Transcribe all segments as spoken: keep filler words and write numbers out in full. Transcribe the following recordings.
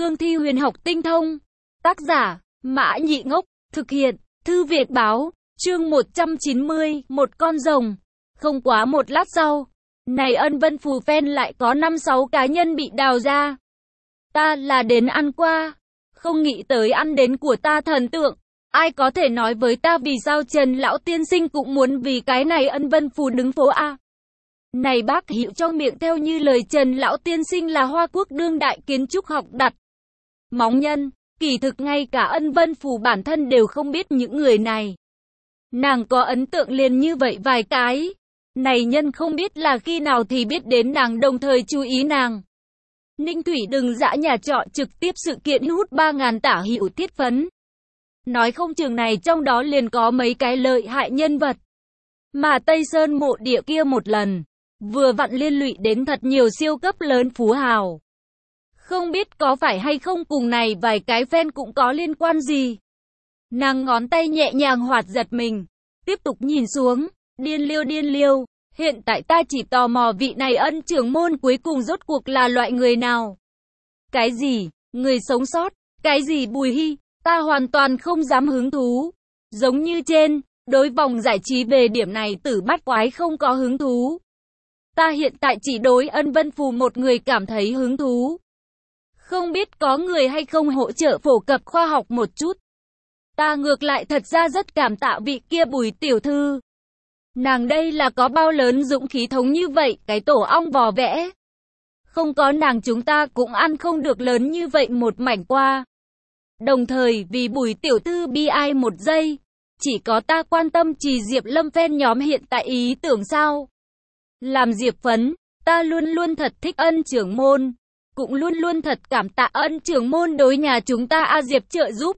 cương thi huyền học tinh thông. Tác giả, Mã Nhị Ngốc, thực hiện, Thư Việt Báo, chương một trăm chín mươi, một con rồng. Không quá một lát sau, này Ân Vân Phù fan lại có năm sáu cá nhân bị đào ra. Ta là đến ăn qua, không nghĩ tới ăn đến của ta thần tượng. Ai có thể nói với ta vì sao Trần Lão Tiên Sinh cũng muốn vì cái này Ân Vân Phù đứng phố A? Này bác hiệu trong miệng theo như lời Trần Lão Tiên Sinh là Hoa Quốc đương đại kiến trúc học đặt móng nhân, kỳ thực ngay cả Ân Vân Phù bản thân đều không biết những người này. Nàng có ấn tượng liền như vậy vài cái. Này nhân không biết là khi nào thì biết đến nàng đồng thời chú ý nàng. Ninh Thủy đừng dã nhà trọ trực tiếp sự kiện hút ba ngàn tả hữu thiết phấn. Nói không chừng này trong đó liền có mấy cái lợi hại nhân vật. Mà Tây Sơn mộ địa kia một lần, vừa vặn liên lụy đến thật nhiều siêu cấp lớn phú hào. Không biết có phải hay không cùng này vài cái fan cũng có liên quan gì. Nàng ngón tay nhẹ nhàng hoạt giật mình, tiếp tục nhìn xuống, điên liêu điên liêu. Hiện tại ta chỉ tò mò vị này Ân trưởng môn cuối cùng rốt cuộc là loại người nào. Cái gì, người sống sót, cái gì Bùi Hy, ta hoàn toàn không dám hứng thú. Giống như trên, đối vòng giải trí về điểm này Tử Bát Quái không có hứng thú. Ta hiện tại chỉ đối Ân Vân Phù một người cảm thấy hứng thú. Không biết có người hay không hỗ trợ phổ cập khoa học một chút. Ta ngược lại thật ra rất cảm tạ vị kia Bùi tiểu thư. Nàng đây là có bao lớn dũng khí thống như vậy, cái tổ ong vò vẽ. Không có nàng chúng ta cũng ăn không được lớn như vậy một mảnh qua. Đồng thời vì Bùi tiểu thư bi ai một giây. Chỉ có ta quan tâm Trì Diệp Lâm fan nhóm hiện tại ý tưởng sao. Làm Diệp phấn, ta luôn luôn thật thích Ân trưởng môn. Cũng luôn luôn thật cảm tạ Ân trưởng môn đối nhà chúng ta A Diệp trợ giúp.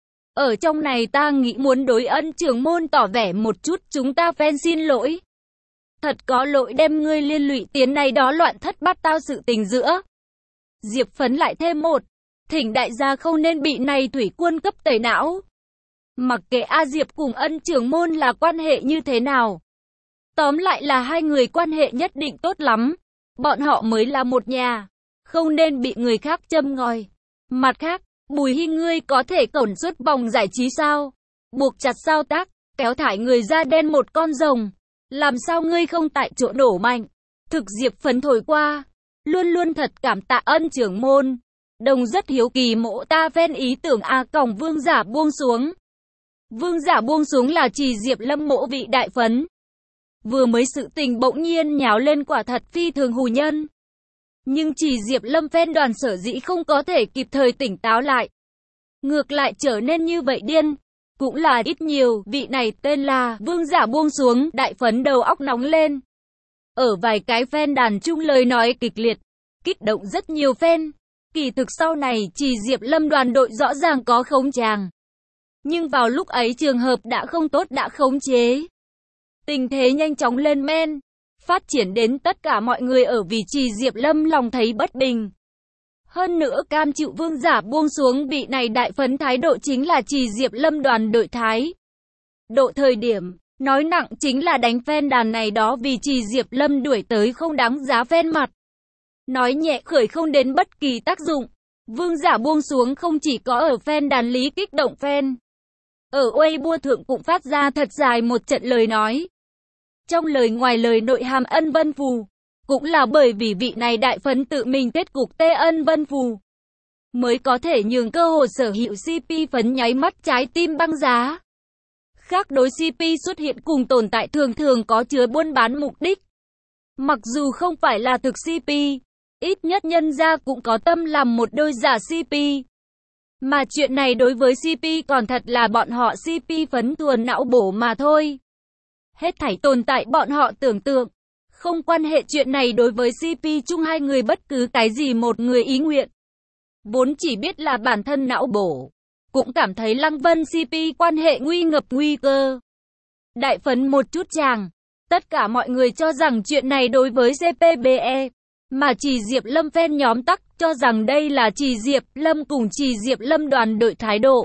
Ở trong này ta nghĩ muốn đối Ân trưởng môn tỏ vẻ một chút chúng ta fan xin lỗi. Thật có lỗi đem ngươi liên lụy tiến này đó loạn thất bát tao sự tình giữa. Diệp phấn lại thêm một. Thỉnh đại gia không nên bị này thủy quân cấp tẩy não. Mặc kệ A Diệp cùng Ân trưởng môn là quan hệ như thế nào. Tóm lại là hai người quan hệ nhất định tốt lắm. Bọn họ mới là một nhà. Không nên bị người khác châm ngòi. Mặt khác, Bùi Hy ngươi có thể cổn suốt vòng giải trí sao? Buộc chặt sao tác, kéo thải người da đen một con rồng. Làm sao ngươi không tại chỗ nổ mạnh? Thực Diệp phấn thổi qua. Luôn luôn thật cảm tạ Ân trưởng môn. Đồng rất hiếu kỳ mộ ta fan ý tưởng A còng vương giả buông xuống. Vương giả buông xuống là Trì Diệp Lâm mộ vị đại phấn. Vừa mới sự tình bỗng nhiên nháo lên quả thật phi thường hù nhân. Nhưng Trì Diệp Lâm fan đoàn sở dĩ không có thể kịp thời tỉnh táo lại. Ngược lại trở nên như vậy điên. Cũng là ít nhiều, vị này tên là Vương giả buông xuống, đại phấn đầu óc nóng lên. Ở vài cái fan đàn chung lời nói kịch liệt, kích động rất nhiều fan. Kỳ thực sau này Trì Diệp Lâm đoàn đội rõ ràng có khống chàng. Nhưng vào lúc ấy trường hợp đã không tốt đã khống chế. Tình thế nhanh chóng lên men. Phát triển đến tất cả mọi người ở vì Trì Diệp Lâm lòng thấy bất bình. Hơn nữa cam chịu vương giả buông xuống vị này đại phấn thái độ chính là Trì Diệp Lâm đoàn đội thái. Độ thời điểm, nói nặng chính là đánh fan đàn này đó vì Trì Diệp Lâm đuổi tới không đáng giá fan mặt. Nói nhẹ khởi không đến bất kỳ tác dụng. Vương giả buông xuống không chỉ có ở fan đàn lý kích động fan. Ở Weibo thượng cũng phát ra thật dài một trận lời nói. Trong lời ngoài lời nội hàm Ân Vân Phù. Cũng là bởi vì vị này đại phấn tự mình kết cục tê Ân Vân Phù. Mới có thể nhường cơ hội sở hữu xê pê phấn nháy mắt trái tim băng giá. Khác đối xê pê xuất hiện cùng tồn tại thường thường có chứa buôn bán mục đích. Mặc dù không phải là thực xê pê. Ít nhất nhân gia cũng có tâm làm một đôi giả xê pê. Mà chuyện này đối với xê pê còn thật là bọn họ xê pê phấn thuần não bổ mà thôi. Hết thảy tồn tại bọn họ tưởng tượng. Không quan hệ chuyện này đối với xê pê chung hai người bất cứ cái gì một người ý nguyện. Vốn chỉ biết là bản thân não bổ. Cũng cảm thấy Lăng Vân xê pê quan hệ nguy ngập nguy cơ. Đại phấn một chút chàng. Tất cả mọi người cho rằng chuyện này đối với xê pê bê e. Mà Trì Diệp Lâm fan nhóm tắc cho rằng đây là Trì Diệp Lâm cùng Trì Diệp Lâm đoàn đội thái độ.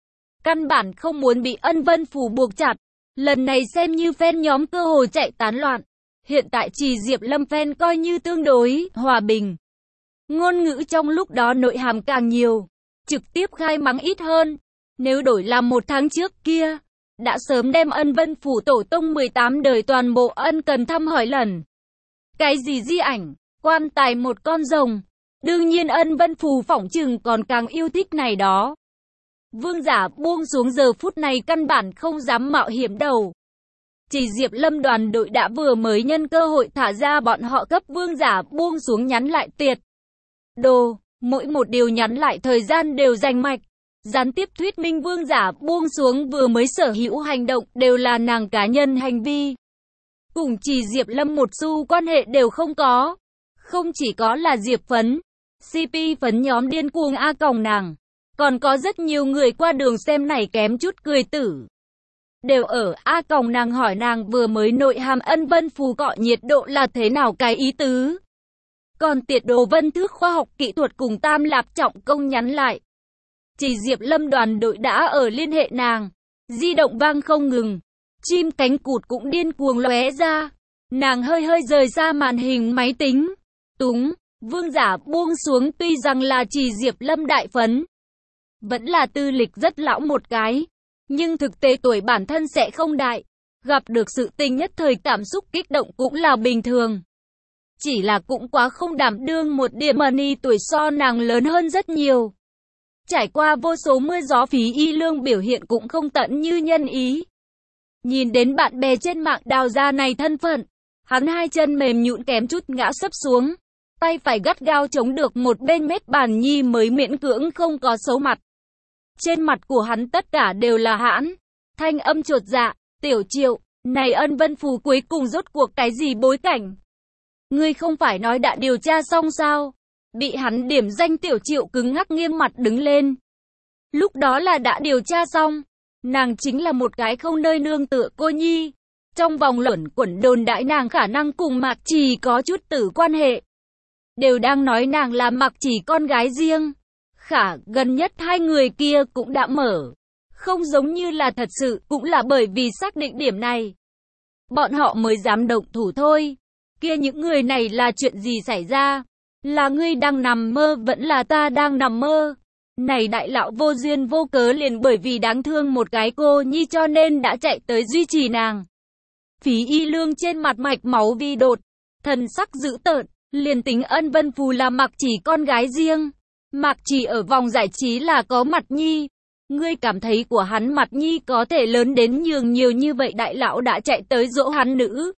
Căn bản không muốn bị Ân Vân Phù buộc chặt. Lần này xem như fan nhóm cơ hội chạy tán loạn. Hiện tại Trì Diệp Lâm fan coi như tương đối hòa bình. Ngôn ngữ trong lúc đó nội hàm càng nhiều, trực tiếp khai mắng ít hơn. Nếu đổi làm một tháng trước kia, đã sớm đem Ân Vân Phủ tổ tông mười tám đời toàn bộ ân cần thăm hỏi lần. Cái gì di ảnh, quan tài một con rồng. Đương nhiên Ân Vân Phủ phỏng chừng còn càng yêu thích này đó. Vương Giả buông xuống giờ phút này căn bản không dám mạo hiểm đầu. Chỉ Diệp Lâm đoàn đội đã vừa mới nhân cơ hội thả ra bọn họ cấp Vương Giả buông xuống nhắn lại tiệt. Đồ, mỗi một điều nhắn lại thời gian đều rành mạch. Gián tiếp thuyết minh Vương Giả buông xuống vừa mới sở hữu hành động đều là nàng cá nhân hành vi. Cùng Chỉ Diệp Lâm một xu quan hệ đều không có. Không chỉ có là Diệp Phấn, xê pê phấn nhóm điên cuồng a còng nàng. Còn có rất nhiều người qua đường xem này kém chút cười tử. Đều ở a còng nàng hỏi nàng vừa mới nội hàm Ân Vân Phù cọ nhiệt độ là thế nào cái ý tứ. Còn tiệt đồ Vân Thước khoa học kỹ thuật cùng Tam Lạp Trọng Công nhắn lại. Chỉ Diệp Lâm đoàn đội đã ở liên hệ nàng. Di động vang không ngừng. Chim cánh cụt cũng điên cuồng lóe ra. Nàng hơi hơi rời xa màn hình máy tính. Túng, Vương Giả buông xuống tuy rằng là Chỉ Diệp Lâm đại phấn. Vẫn là tư lịch rất lão một cái. Nhưng thực tế tuổi bản thân sẽ không đại. Gặp được sự tình nhất thời cảm xúc kích động cũng là bình thường. Chỉ là cũng quá không đảm đương một điểm money tuổi so nàng lớn hơn rất nhiều. Trải qua vô số mưa gió Phí Y Lương biểu hiện cũng không tận như nhân ý. Nhìn đến bạn bè trên mạng đào ra này thân phận, hắn hai chân mềm nhũn kém chút ngã sấp xuống. Tay phải gắt gao chống được một bên mép bàn nhi mới miễn cưỡng không có xấu mặt. Trên mặt của hắn tất cả đều là hãn. Thanh âm chột dạ, Tiểu Triệu, này Ân Vân Phù cuối cùng rốt cuộc cái gì bối cảnh? Ngươi không phải nói đã điều tra xong sao? Bị hắn điểm danh Tiểu Triệu cứng ngắc nghiêm mặt đứng lên. Lúc đó là đã điều tra xong. Nàng chính là một cái không nơi nương tựa cô nhi. Trong vòng luẩn quẩn đồn đại nàng khả năng cùng Mạc Trì có chút tử quan hệ. Đều đang nói nàng là Mạc Trì con gái riêng. Khả gần nhất hai người kia cũng đã mở. Không giống như là thật sự, cũng là bởi vì xác định điểm này. Bọn họ mới dám động thủ thôi. Kia những người này là chuyện gì xảy ra? Là ngươi đang nằm mơ vẫn là ta đang nằm mơ? Này đại lão vô duyên vô cớ liền bởi vì đáng thương một cái cô nhi cho nên đã chạy tới duy trì nàng. Phí Y Lương trên mặt mạch máu vi đột, thần sắc dữ tợn, liền tính Ân Vân Phù là Mạc Trì con gái riêng. Mạc Trì ở vòng giải trí là có mặt nhi. Ngươi cảm thấy của hắn mặt nhi có thể lớn đến nhường nhiều như vậy đại lão đã chạy tới dỗ hắn nữ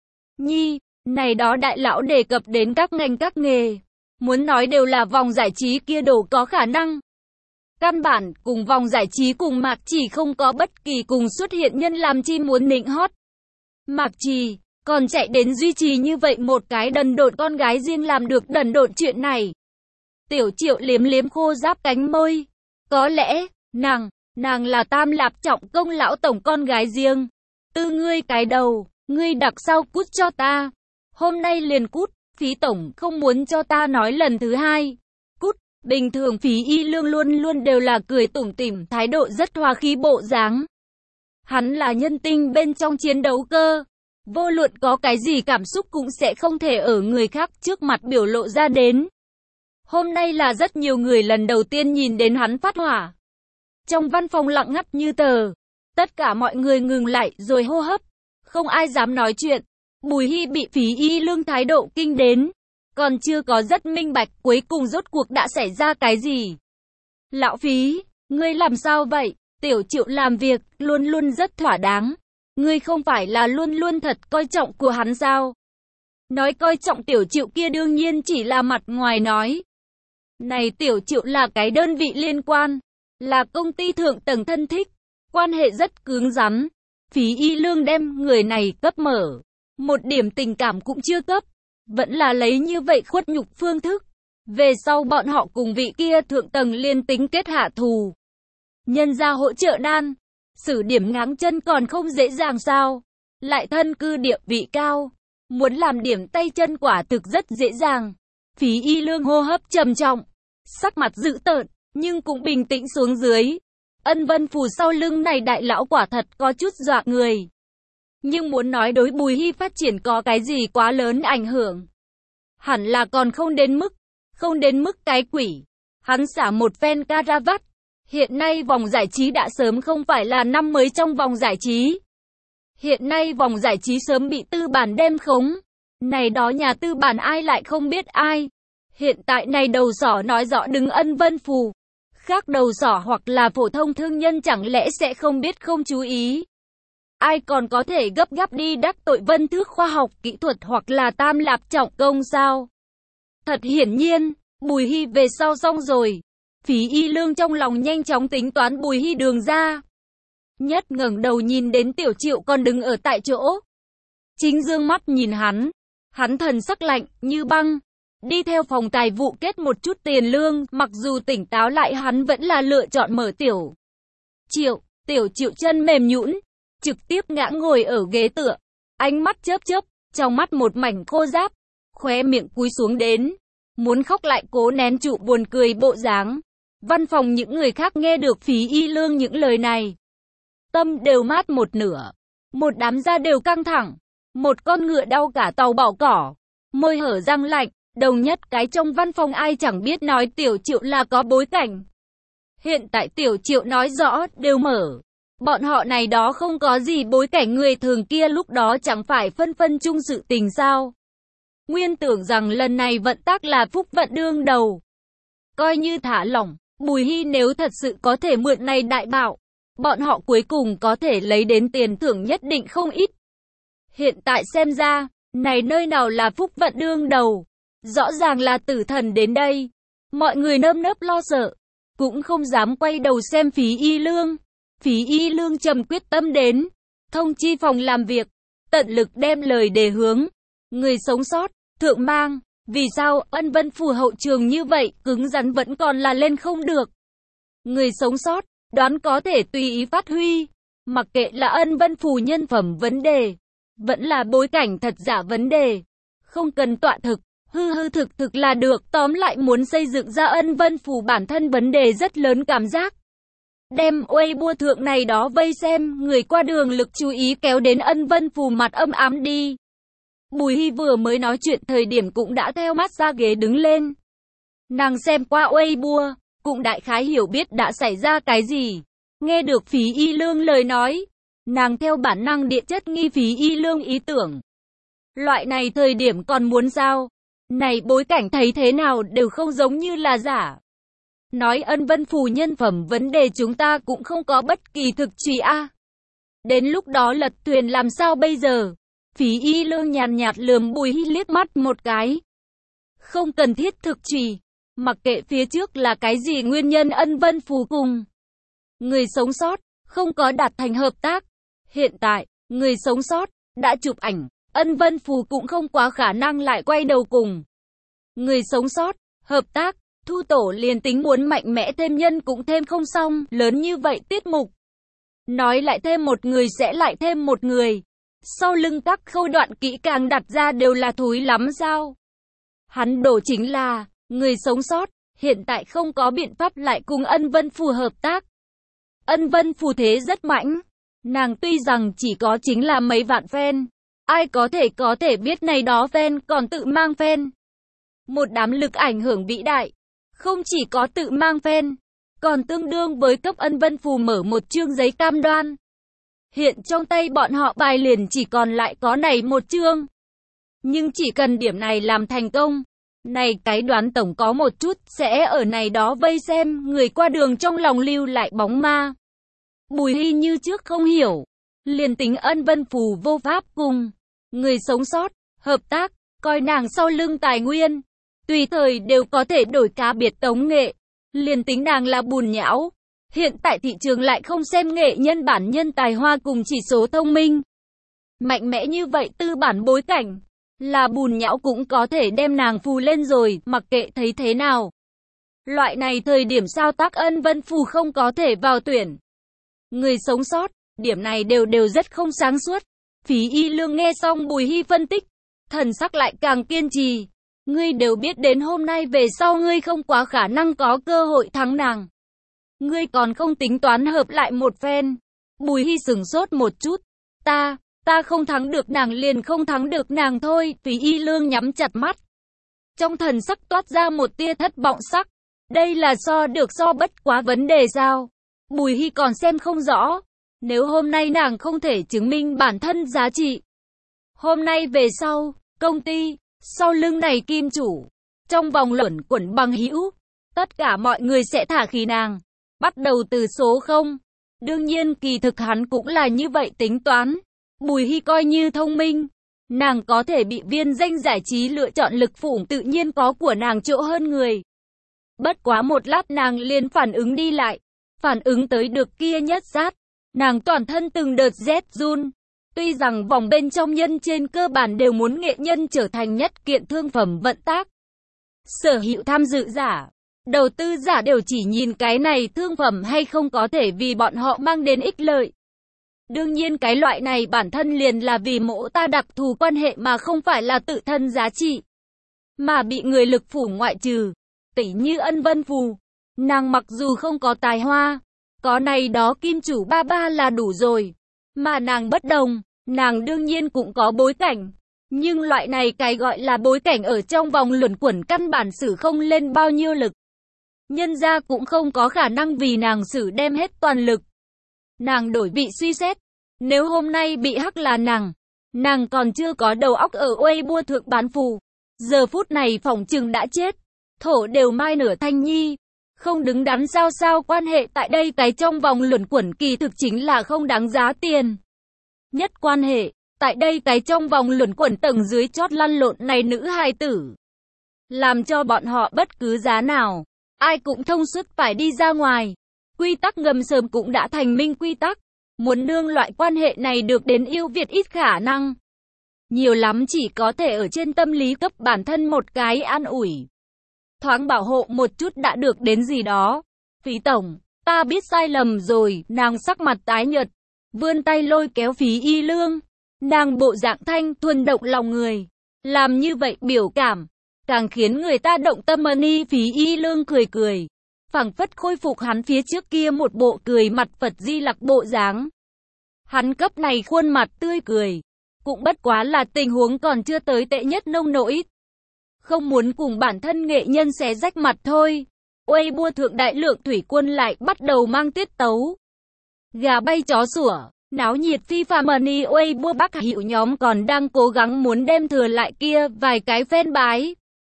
nhi. Này đó đại lão đề cập đến các ngành các nghề. Muốn nói đều là vòng giải trí kia đồ có khả năng. Căn bản cùng vòng giải trí cùng Mạc Trì không có bất kỳ cùng xuất hiện nhân làm chi muốn nịnh hót. Mạc Trì còn chạy đến duy trì như vậy một cái đần độn con gái riêng làm được đần độn chuyện này. Tiểu Triệu liếm liếm khô giáp cánh môi. Có lẽ, nàng, nàng là Tam Lạp Trọng Công lão tổng con gái riêng. Tư ngươi cái đầu, ngươi đặc sao cút cho ta. Hôm nay liền cút, Phí tổng không muốn cho ta nói lần thứ hai. Cút, bình thường Phí Y Lương luôn luôn đều là cười tủm tỉm, thái độ rất hòa khí bộ dáng. Hắn là nhân tinh bên trong chiến đấu cơ. Vô luận có cái gì cảm xúc cũng sẽ không thể ở người khác trước mặt biểu lộ ra đến. Hôm nay là rất nhiều người lần đầu tiên nhìn đến hắn phát hỏa. Trong văn phòng lặng ngắt như tờ. Tất cả mọi người ngừng lại rồi hô hấp. Không ai dám nói chuyện. Bùi Hy bị Phí Y Lương thái độ kinh đến. Còn chưa có rất minh bạch cuối cùng rốt cuộc đã xảy ra cái gì. Lão Phí, ngươi làm sao vậy? Tiểu Triệu làm việc luôn luôn rất thỏa đáng. Ngươi không phải là luôn luôn thật coi trọng của hắn sao? Nói coi trọng Tiểu Triệu kia đương nhiên chỉ là mặt ngoài nói. Này Tiểu Triệu là cái đơn vị liên quan. Là công ty thượng tầng thân thích. Quan hệ rất cứng rắn. Phí Y Lương đem người này cấp mở. Một điểm tình cảm cũng chưa cấp. Vẫn là lấy như vậy khuất nhục phương thức. Về sau bọn họ cùng vị kia thượng tầng liên tính kết hạ thù. Nhân ra hỗ trợ đan. Xử điểm ngáng chân còn không dễ dàng sao. Lại thân cư địa vị cao. Muốn làm điểm tay chân quả thực rất dễ dàng. Phí Y Lương hô hấp trầm trọng. Sắc mặt dữ tợn. Nhưng cũng bình tĩnh xuống dưới. Ân Vân Phù sau lưng này đại lão quả thật có chút dọa người. Nhưng muốn nói đối Bùi Hy phát triển có cái gì quá lớn ảnh hưởng. Hẳn là còn không đến mức. không đến mức cái quỷ. Hắn xả một phen caravat. Hiện nay vòng giải trí đã sớm không phải là năm mới trong vòng giải trí. Hiện nay vòng giải trí sớm bị tư bản đem khống. Này đó nhà tư bản ai lại không biết ai. Hiện tại này đầu sỏ nói rõ đứng Ân Vân Phù. Khác đầu sỏ hoặc là phổ thông thương nhân chẳng lẽ sẽ không biết không chú ý. Ai còn có thể gấp gáp đi đắc tội Vân Thước khoa học kỹ thuật hoặc là Tam Lạp trọng công sao? Thật hiển nhiên, Bùi Hy về sau xong rồi. Phí Y Lương trong lòng nhanh chóng tính toán Bùi Hy đường ra. Nhất ngẩng đầu nhìn đến Tiểu Triệu còn đứng ở tại chỗ. Chính dương mắt nhìn hắn. Hắn thần sắc lạnh như băng. Đi theo phòng tài vụ kết một chút tiền lương, mặc dù tỉnh táo lại hắn vẫn là lựa chọn mở Tiểu Triệu. Tiểu Triệu chân mềm nhũn, trực tiếp ngã ngồi ở ghế tựa. Ánh mắt chớp chớp, trong mắt một mảnh khô ráp. Khóe miệng cúi xuống đến. Muốn khóc lại cố nén trụ buồn cười bộ dáng. Văn phòng những người khác nghe được Phí Y Lương những lời này. Tâm đều mát một nửa. Một đám da đều căng thẳng. Một con ngựa đau cả tàu bỏ cỏ. Môi hở răng lạnh. Đầu nhất cái trong văn phòng ai chẳng biết nói Tiểu Triệu là có bối cảnh. Hiện tại Tiểu Triệu nói rõ đều mở. Bọn họ này đó không có gì bối cảnh người thường kia lúc đó chẳng phải phân phân chung sự tình sao. Nguyên tưởng rằng lần này vận tác là phúc vận đương đầu. Coi như thả lỏng, Bùi Hy nếu thật sự có thể mượn này đại bạo, bọn họ cuối cùng có thể lấy đến tiền thưởng nhất định không ít. Hiện tại xem ra, này nơi nào là phúc vận đương đầu, rõ ràng là tử thần đến đây. Mọi người nơm nớp lo sợ, cũng không dám quay đầu xem Phí Y Lương. Phí Y Lương trầm quyết tâm đến, thông chi phòng làm việc, tận lực đem lời đề hướng. Người sống sót, thượng mang, vì sao Ân Vân Phù hậu trường như vậy, cứng rắn vẫn còn là lên không được. Người sống sót, đoán có thể tùy ý phát huy, mặc kệ là Ân Vân Phù nhân phẩm vấn đề, vẫn là bối cảnh thật giả vấn đề. Không cần tọa thực, hư hư thực thực là được, tóm lại muốn xây dựng ra Ân Vân Phù bản thân vấn đề rất lớn cảm giác. Đem Weibo thượng này đó vây xem, người qua đường lực chú ý kéo đến Ân Vân Phù mặt âm ám đi. Bùi Hy vừa mới nói chuyện thời điểm cũng đã theo mắt ra ghế đứng lên. Nàng xem qua Weibo, cũng đại khái hiểu biết đã xảy ra cái gì. Nghe được Phí Y Lương lời nói, nàng theo bản năng địa chất nghi Phí Y Lương ý tưởng. Loại này thời điểm còn muốn sao? Này bối cảnh thấy thế nào đều không giống như là giả. Nói Ân Vân Phù nhân phẩm vấn đề chúng ta cũng không có bất kỳ thực truy a. Đến lúc đó lật thuyền làm sao bây giờ? Phí Y Lương nhàn nhạt lườm Bùi Hy liếc mắt một cái. Không cần thiết thực trì, mặc kệ phía trước là cái gì nguyên nhân Ân Vân Phù cùng người sống sót, không có đạt thành hợp tác. Hiện tại, người sống sót, đã chụp ảnh, Ân Vân Phù cũng không quá khả năng lại quay đầu cùng người sống sót, hợp tác, thu tổ liền tính muốn mạnh mẽ thêm nhân cũng thêm không xong, lớn như vậy tiết mục. Nói lại thêm một người sẽ lại thêm một người. Sau lưng các khâu đoạn kỹ càng đặt ra đều là thúi lắm sao? Hắn đổ chính là, người sống sót, hiện tại không có biện pháp lại cùng Ân Vân Phù hợp tác. Ân Vân Phù thế rất mãnh. Nàng tuy rằng chỉ có chính là mấy vạn fan. Ai có thể có thể biết này đó fan còn tự mang fan. Một đám lực ảnh hưởng vĩ đại. Không chỉ có tự mang fan, còn tương đương với cấp Ân Vân Phù mở một chương giấy cam đoan. Hiện trong tay bọn họ bài liền chỉ còn lại có này một chương. Nhưng chỉ cần điểm này làm thành công, này cái đoán tổng có một chút sẽ ở này đó vây xem, người qua đường trong lòng lưu lại bóng ma. Bùi Hy như trước không hiểu, liền tính Ân Vân Phù vô pháp cùng người sống sót, hợp tác, coi nàng sau lưng tài nguyên, tùy thời đều có thể đổi cá biệt tống nghệ, liền tính nàng là bùn nhão. Hiện tại thị trường lại không xem nghệ nhân bản nhân tài hoa cùng chỉ số thông minh. Mạnh mẽ như vậy tư bản bối cảnh, là bùn nhão cũng có thể đem nàng phù lên rồi, mặc kệ thấy thế nào. Loại này thời điểm sao tác Ân Vân Phù không có thể vào tuyển. Người sống sót, điểm này đều đều rất không sáng suốt. Phí Y Lương nghe xong Bùi Hy phân tích, thần sắc lại càng kiên trì. Ngươi đều biết đến hôm nay về sau ngươi không quá khả năng có cơ hội thắng nàng. Ngươi còn không tính toán hợp lại một phen. Bùi Hy sửng sốt một chút. Ta, ta không thắng được nàng liền không thắng được nàng thôi. Phí Y Lương nhắm chặt mắt. Trong thần sắc toát ra một tia thất vọng sắc. Đây là so được so bất quá vấn đề sao? Bùi Hy còn xem không rõ. Nếu hôm nay nàng không thể chứng minh bản thân giá trị, hôm nay về sau, công ty, sau lưng này kim chủ, trong vòng luẩn quẩn bằng hữu, tất cả mọi người sẽ thả khí nàng. Bắt đầu từ số không. Đương nhiên kỳ thực hắn cũng là như vậy tính toán. Bùi Hy coi như thông minh. Nàng có thể bị viên danh giải trí lựa chọn lực phủ tự nhiên có của nàng chỗ hơn người. Bất quá một lát nàng liền phản ứng đi lại. Phản ứng tới được kia nhất sát. Nàng toàn thân từng đợt rét run. Tuy rằng vòng bên trong nhân trên cơ bản đều muốn nghệ nhân trở thành nhất kiện thương phẩm vận tác. Sở hữu tham dự giả, đầu tư giả đều chỉ nhìn cái này thương phẩm hay không có thể vì bọn họ mang đến ích lợi. Đương nhiên cái loại này bản thân liền là vì mỗ ta đặc thù quan hệ mà không phải là tự thân giá trị. Mà bị người lực phủ ngoại trừ, tỉ như Ân Vân Phù. Nàng mặc dù không có tài hoa, có này đó kim chủ ba ba là đủ rồi. Mà nàng bất đồng, nàng đương nhiên cũng có bối cảnh. Nhưng loại này cái gọi là bối cảnh ở trong vòng luẩn quẩn căn bản sử không lên bao nhiêu lực. Nhân gia cũng không có khả năng vì nàng sử đem hết toàn lực. Nàng đổi vị suy xét. Nếu hôm nay bị hắc là nàng, nàng còn chưa có đầu óc ở Weibo thượng bán phù. Giờ phút này phỏng chừng đã chết. Thổ đều mai nửa thanh nhi. Không đứng đắn sao sao quan hệ tại đây cái trong vòng luẩn quẩn kỳ thực chính là không đáng giá tiền. Nhất quan hệ, tại đây cái trong vòng luẩn quẩn tầng dưới chót lăn lộn này nữ hài tử. Làm cho bọn họ bất cứ giá nào, ai cũng thông suốt phải đi ra ngoài. Quy tắc ngầm sớm cũng đã thành minh quy tắc. Muốn nương loại quan hệ này được đến yêu Việt ít khả năng. Nhiều lắm chỉ có thể ở trên tâm lý cấp bản thân một cái an ủi. Thoáng bảo hộ một chút đã được đến gì đó. Phí tổng, ta biết sai lầm rồi, nàng sắc mặt tái nhợt, vươn tay lôi kéo Phí Y Lương. Nàng bộ dạng thanh thuần động lòng người. Làm như vậy biểu cảm, càng khiến người ta động tâm ni. Phí Y Lương cười cười, phảng phất khôi phục hắn phía trước kia một bộ cười mặt Phật Di Lặc bộ dáng. Hắn cấp này khuôn mặt tươi cười, cũng bất quá là tình huống còn chưa tới tệ nhất nông nỗi. Không muốn cùng bản thân nghệ nhân xé rách mặt thôi. Weibo thượng đại lượng thủy quân lại bắt đầu mang tiết tấu. Gà bay chó sủa, náo nhiệt phi phàm ni. Weibo Bắc Hiệu nhóm còn đang cố gắng muốn đem thừa lại kia vài cái fan bái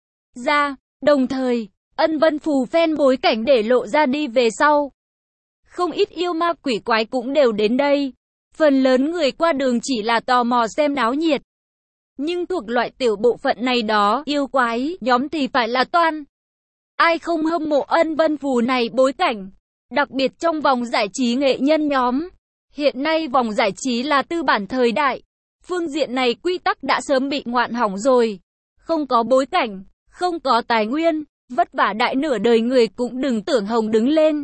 ra, đồng thời Ân Vân Phù fan bối cảnh để lộ ra đi về sau. Không ít yêu ma quỷ quái cũng đều đến đây. Phần lớn người qua đường chỉ là tò mò xem náo nhiệt. Nhưng thuộc loại tiểu bộ phận này đó, yêu quái nhóm thì phải là toan. Ai không hâm mộ Ân Vân Phù này bối cảnh, đặc biệt trong vòng giải trí nghệ nhân nhóm. Hiện nay vòng giải trí là tư bản thời đại. Phương diện này quy tắc đã sớm bị ngoạn hỏng rồi. Không có bối cảnh, không có tài nguyên, vất vả đại nửa đời người cũng đừng tưởng Hồng đứng lên.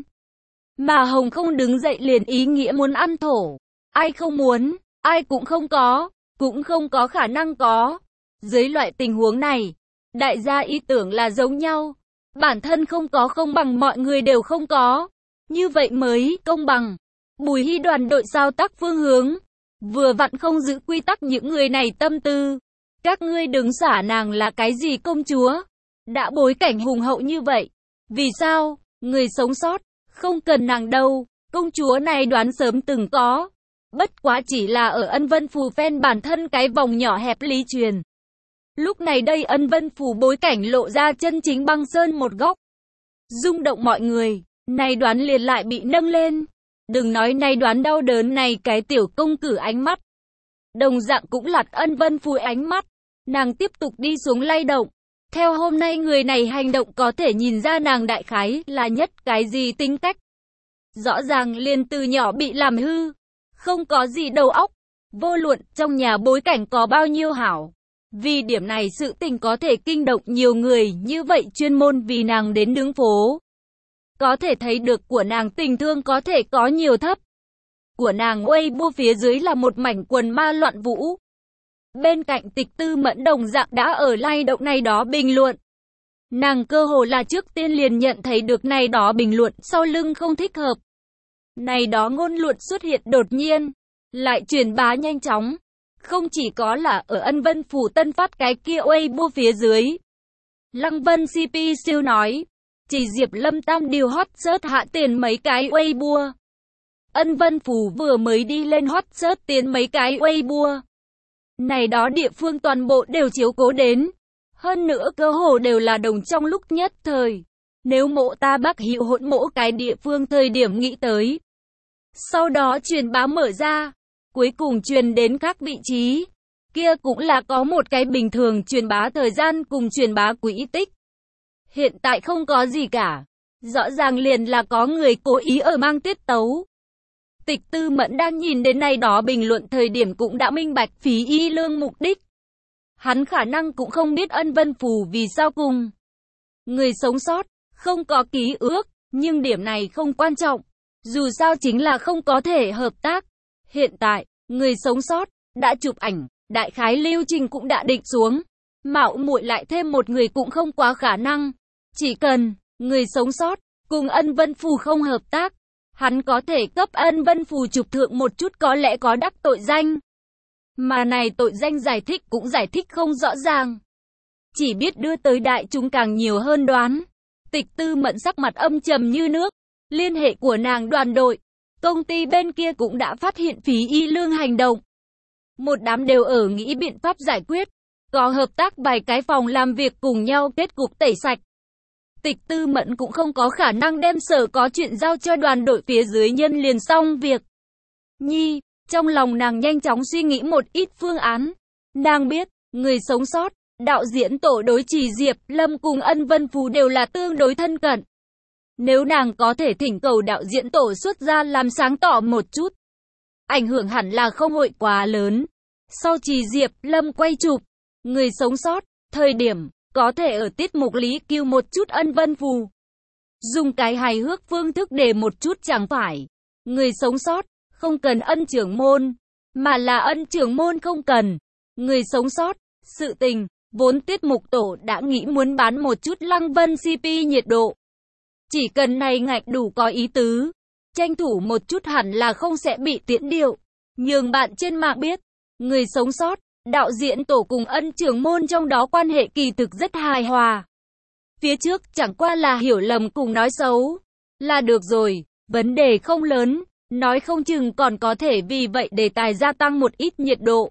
Mà Hồng không đứng dậy liền ý nghĩa muốn ăn thổ. Ai không muốn, ai cũng không có, cũng không có khả năng có. Dưới loại tình huống này, đại gia ý tưởng là giống nhau. Bản thân không có không bằng mọi người đều không có. Như vậy mới công bằng. Bùi Hy đoàn đội sao tác phương hướng. Vừa vặn không giữ quy tắc những người này tâm tư. Các ngươi đừng xả nàng là cái gì công chúa. Đã bối cảnh hùng hậu như vậy. Vì sao? Người sống sót. Không cần nàng đâu. Công chúa này đoán sớm từng có. Bất quá chỉ là ở Ân Vân Phù fan bản thân cái vòng nhỏ hẹp lý truyền. Lúc này đây Ân Vân Phù bối cảnh lộ ra chân chính băng sơn một góc. Rung động mọi người. Này đoán liền lại bị nâng lên. Đừng nói này đoán đau đớn này cái tiểu công cử ánh mắt. Đồng dạng cũng lặt Ân Vân Phù ánh mắt. Nàng tiếp tục đi xuống lay động. Theo hôm nay người này hành động có thể nhìn ra nàng đại khái là nhất cái gì tính cách. Rõ ràng liền từ nhỏ bị làm hư. Không có gì đầu óc. Vô luận trong nhà bối cảnh có bao nhiêu hảo. Vì điểm này sự tình có thể kinh động nhiều người như vậy chuyên môn vì nàng đến đứng phố. Có thể thấy được của nàng tình thương có thể có nhiều thấp. Của nàng Weibo phía dưới là một mảnh quần ma loạn vũ. Bên cạnh Tịch Tư Mẫn đồng dạng đã ở lay động này đó bình luận. Nàng cơ hồ là trước tiên liền nhận thấy được này đó bình luận sau lưng không thích hợp. Này đó ngôn luận xuất hiện đột nhiên, lại truyền bá nhanh chóng. Không chỉ có là ở Ân Vân Phù Tân Phát cái kia Weibo phía dưới, Lăng Vân xê pê siêu nói. Chỉ Diệp Lâm tam điều hot search hạ tiền mấy cái Weibo. Ân Vân Phù vừa mới đi lên hot search tiến mấy cái Weibo. Này đó địa phương toàn bộ đều chiếu cố đến. Hơn nữa cơ hồ đều là đồng trong lúc nhất thời. Nếu mộ ta Bắc hiệu hỗn mỗ cái địa phương thời điểm nghĩ tới. Sau đó truyền bá mở ra. Cuối cùng truyền đến các vị trí. Kia cũng là có một cái bình thường truyền bá thời gian cùng truyền bá quỹ tích. Hiện tại không có gì cả. Rõ ràng liền là có người cố ý ở mang tiết tấu. Tịch Tư Mẫn đang nhìn đến này đó bình luận thời điểm cũng đã minh bạch Phí Y Lương mục đích. Hắn khả năng cũng không biết Ân Vân Phù vì sao cùng người sống sót, không có ký ước, nhưng điểm này không quan trọng. Dù sao chính là không có thể hợp tác. Hiện tại, người sống sót, đã chụp ảnh, đại khái lưu trình cũng đã định xuống. Mạo muội lại thêm một người cũng không quá khả năng. Chỉ cần, người sống sót, cùng Ân Vân Phù không hợp tác. Hắn có thể cấp Ân Vân Phù chụp thượng một chút có lẽ có đắc tội danh. Mà này tội danh giải thích cũng giải thích không rõ ràng. Chỉ biết đưa tới đại chúng càng nhiều hơn đoán. Tịch Tư Mẫn sắc mặt âm trầm như nước. Liên hệ của nàng đoàn đội. Công ty bên kia cũng đã phát hiện Phí Y Lương hành động. Một đám đều ở nghĩ biện pháp giải quyết. Có hợp tác vài cái phòng làm việc cùng nhau kết cục tẩy sạch. Tịch Tư Mẫn cũng không có khả năng đem sở có chuyện giao cho đoàn đội phía dưới nhân liền xong việc. Nhi, trong lòng nàng nhanh chóng suy nghĩ một ít phương án. Nàng biết, người sống sót, đạo diễn tổ đối Chỉ Diệp, Lâm cùng Ân Vân Phù đều là tương đối thân cận. Nếu nàng có thể thỉnh cầu đạo diễn tổ xuất ra làm sáng tỏ một chút, ảnh hưởng hẳn là không hội quá lớn. Sau Chỉ Diệp, Lâm quay chụp, người sống sót, thời điểm, có thể ở tiết mục Lý Kiêu một chút Ân Vân Phù. Dùng cái hài hước phương thức để một chút chẳng phải. Người sống sót, không cần Ân trưởng môn, mà là Ân trưởng môn không cần. Người sống sót, sự tình, vốn tiết mục tổ đã nghĩ muốn bán một chút Lăng Vân xê pê nhiệt độ. Chỉ cần này ngạch đủ có ý tứ, tranh thủ một chút hẳn là không sẽ bị tiễn điệu. Nhưng bạn trên mạng biết, người sống sót, đạo diễn tổ cùng Ân trưởng môn trong đó quan hệ kỳ thực rất hài hòa. Phía trước chẳng qua là hiểu lầm cùng nói xấu. Là được rồi, vấn đề không lớn, nói không chừng còn có thể vì vậy đề tài gia tăng một ít nhiệt độ.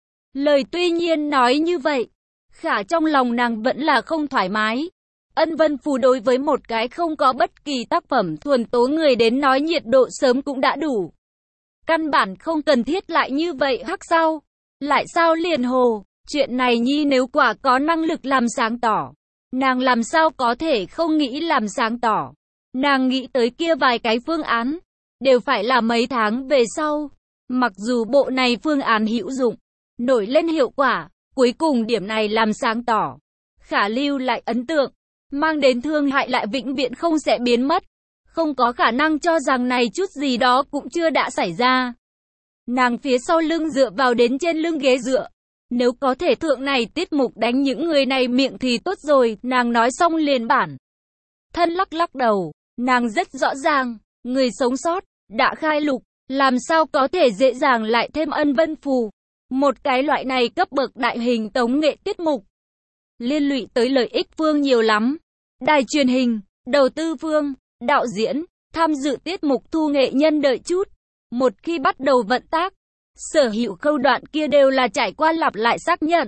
Lời tuy nhiên nói như vậy, khả trong lòng nàng vẫn là không thoải mái. Ân Vân Phù đối với một cái không có bất kỳ tác phẩm thuần tố người đến nói nhiệt độ sớm cũng đã đủ. Căn bản không cần thiết lại như vậy hắc sao. Lại sao liền hồ, chuyện này Nhi nếu quả có năng lực làm sáng tỏ. Nàng làm sao có thể không nghĩ làm sáng tỏ. Nàng nghĩ tới kia vài cái phương án, đều phải là mấy tháng về sau. Mặc dù bộ này phương án hữu dụng, nổi lên hiệu quả, cuối cùng điểm này làm sáng tỏ. Khả lưu lại ấn tượng, mang đến thương hại lại vĩnh viễn không sẽ biến mất. Không có khả năng cho rằng này chút gì đó cũng chưa đã xảy ra. Nàng phía sau lưng dựa vào đến trên lưng ghế dựa. Nếu có thể thượng này tiết mục đánh những người này miệng thì tốt rồi, nàng nói xong liền bản. Thân lắc lắc đầu, nàng rất rõ ràng, người sống sót, đã khai lục, làm sao có thể dễ dàng lại thêm Ân Vân Phù. Một cái loại này cấp bậc đại hình tống nghệ tiết mục. Liên lụy tới lợi ích phương nhiều lắm. Đài truyền hình, đầu tư phương, đạo diễn, tham dự tiết mục thu nghệ nhân đợi chút. Một khi bắt đầu vận tác, sở hữu khâu đoạn kia đều là trải qua lặp lại xác nhận.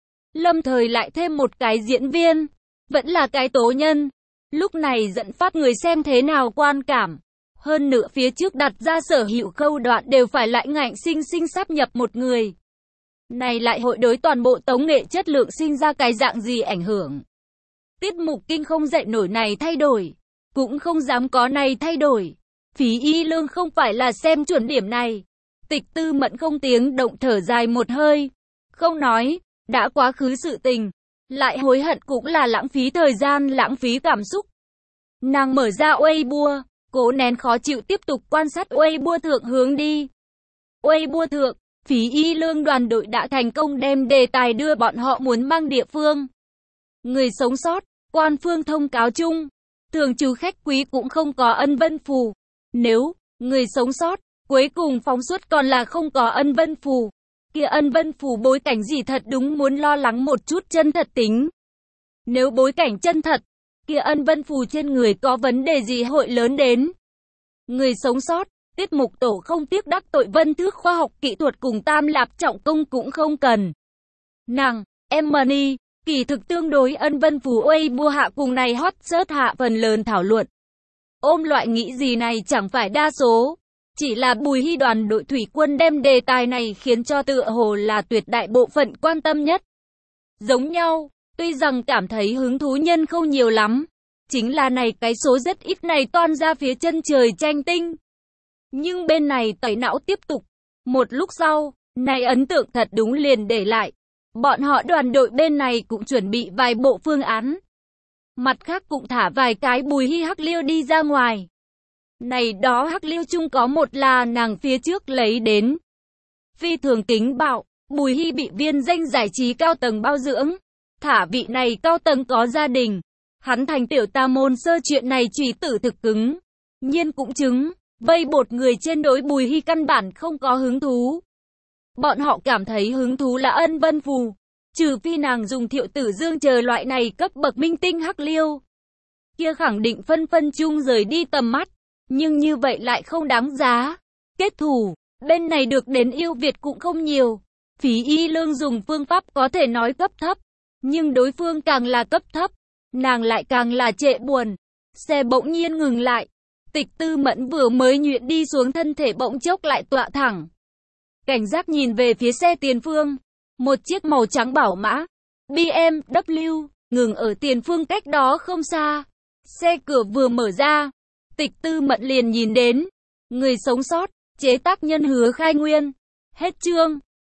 Lâm thời lại thêm một cái diễn viên, vẫn là cái tố nhân. Lúc này dẫn phát người xem thế nào quan cảm. Hơn nữa phía trước đặt ra sở hữu khâu đoạn đều phải lại ngạnh sinh sinh sáp nhập một người. Này lại hội đối toàn bộ tống nghệ chất lượng sinh ra cái dạng gì ảnh hưởng. Tiết mục kinh không dậy nổi này thay đổi, cũng không dám có này thay đổi. Phí Y Lương không phải là xem chuẩn điểm này. Tịch Tư Mẫn không tiếng động thở dài một hơi. Không nói, đã quá khứ sự tình. Lại hối hận cũng là lãng phí thời gian, lãng phí cảm xúc. Nàng mở ra Weibo, cố nén khó chịu tiếp tục quan sát Weibo thượng hướng đi. Weibo thượng, Phí Y Lương đoàn đội đã thành công đem đề tài đưa bọn họ muốn mang địa phương. Người sống sót, quan phương thông cáo chung. Thường trừ khách quý cũng không có Ân Vân Phù. Nếu, người sống sót, cuối cùng phóng xuất còn là không có Ân Vân Phù. Kia Ân Vân Phù bối cảnh gì thật đúng muốn lo lắng một chút chân thật tính. Nếu bối cảnh chân thật, kia Ân Vân Phù trên người có vấn đề gì hội lớn đến. Người sống sót, tiết mục tổ không tiếc đắc tội Vân Thước khoa học kỹ thuật cùng Tam Lạp trọng công cũng không cần. Nàng, Emily, kỳ thực tương đối Ân Vân Phù Weibo hạ cùng này hot search hạ phần lớn thảo luận. Ôm loại nghĩ gì này chẳng phải đa số. Chỉ là Bùi Hy đoàn đội thủy quân đem đề tài này khiến cho tựa hồ là tuyệt đại bộ phận quan tâm nhất. Giống nhau, tuy rằng cảm thấy hứng thú nhân không nhiều lắm. Chính là này cái số rất ít này toan ra phía chân trời tranh tinh. Nhưng bên này tẩy não tiếp tục. Một lúc sau, này ấn tượng thật đúng liền để lại. Bọn họ đoàn đội bên này cũng chuẩn bị vài bộ phương án. Mặt khác cũng thả vài cái Bùi Hy hắc liêu đi ra ngoài. Này đó hắc liêu chung có một là nàng phía trước lấy đến. Phi thường kính bạo, Bùi Hy bị viên danh giải trí cao tầng bao dưỡng. Thả vị này cao tầng có gia đình. Hắn thành tiểu tà môn sơ chuyện này chỉ tử thực cứng. Nhiên cũng chứng, vây bột người trên đối Bùi Hy căn bản không có hứng thú. Bọn họ cảm thấy hứng thú là Ân Vân Phù. Trừ phi nàng dùng Thiệu Tử Dương chờ loại này cấp bậc minh tinh hắc liêu. Kia khẳng định phân phân chung rời đi tầm mắt. Nhưng như vậy lại không đáng giá. Kết thủ, bên này được đến yêu Việt cũng không nhiều. Phí Y Lương dùng phương pháp có thể nói cấp thấp. Nhưng đối phương càng là cấp thấp, nàng lại càng là trệ buồn. Xe bỗng nhiên ngừng lại. Tịch Tư Mẫn vừa mới nhuyễn đi xuống thân thể bỗng chốc lại tọa thẳng. Cảnh giác nhìn về phía xe tiền phương. Một chiếc màu trắng bảo mã bê em vê ngừng ở tiền phương cách đó không xa. Xe cửa vừa mở ra, Tịch Tư Mẫn liền nhìn đến. Người sống sót, chế tác nhân Hứa Khai Nguyên. Hết chương.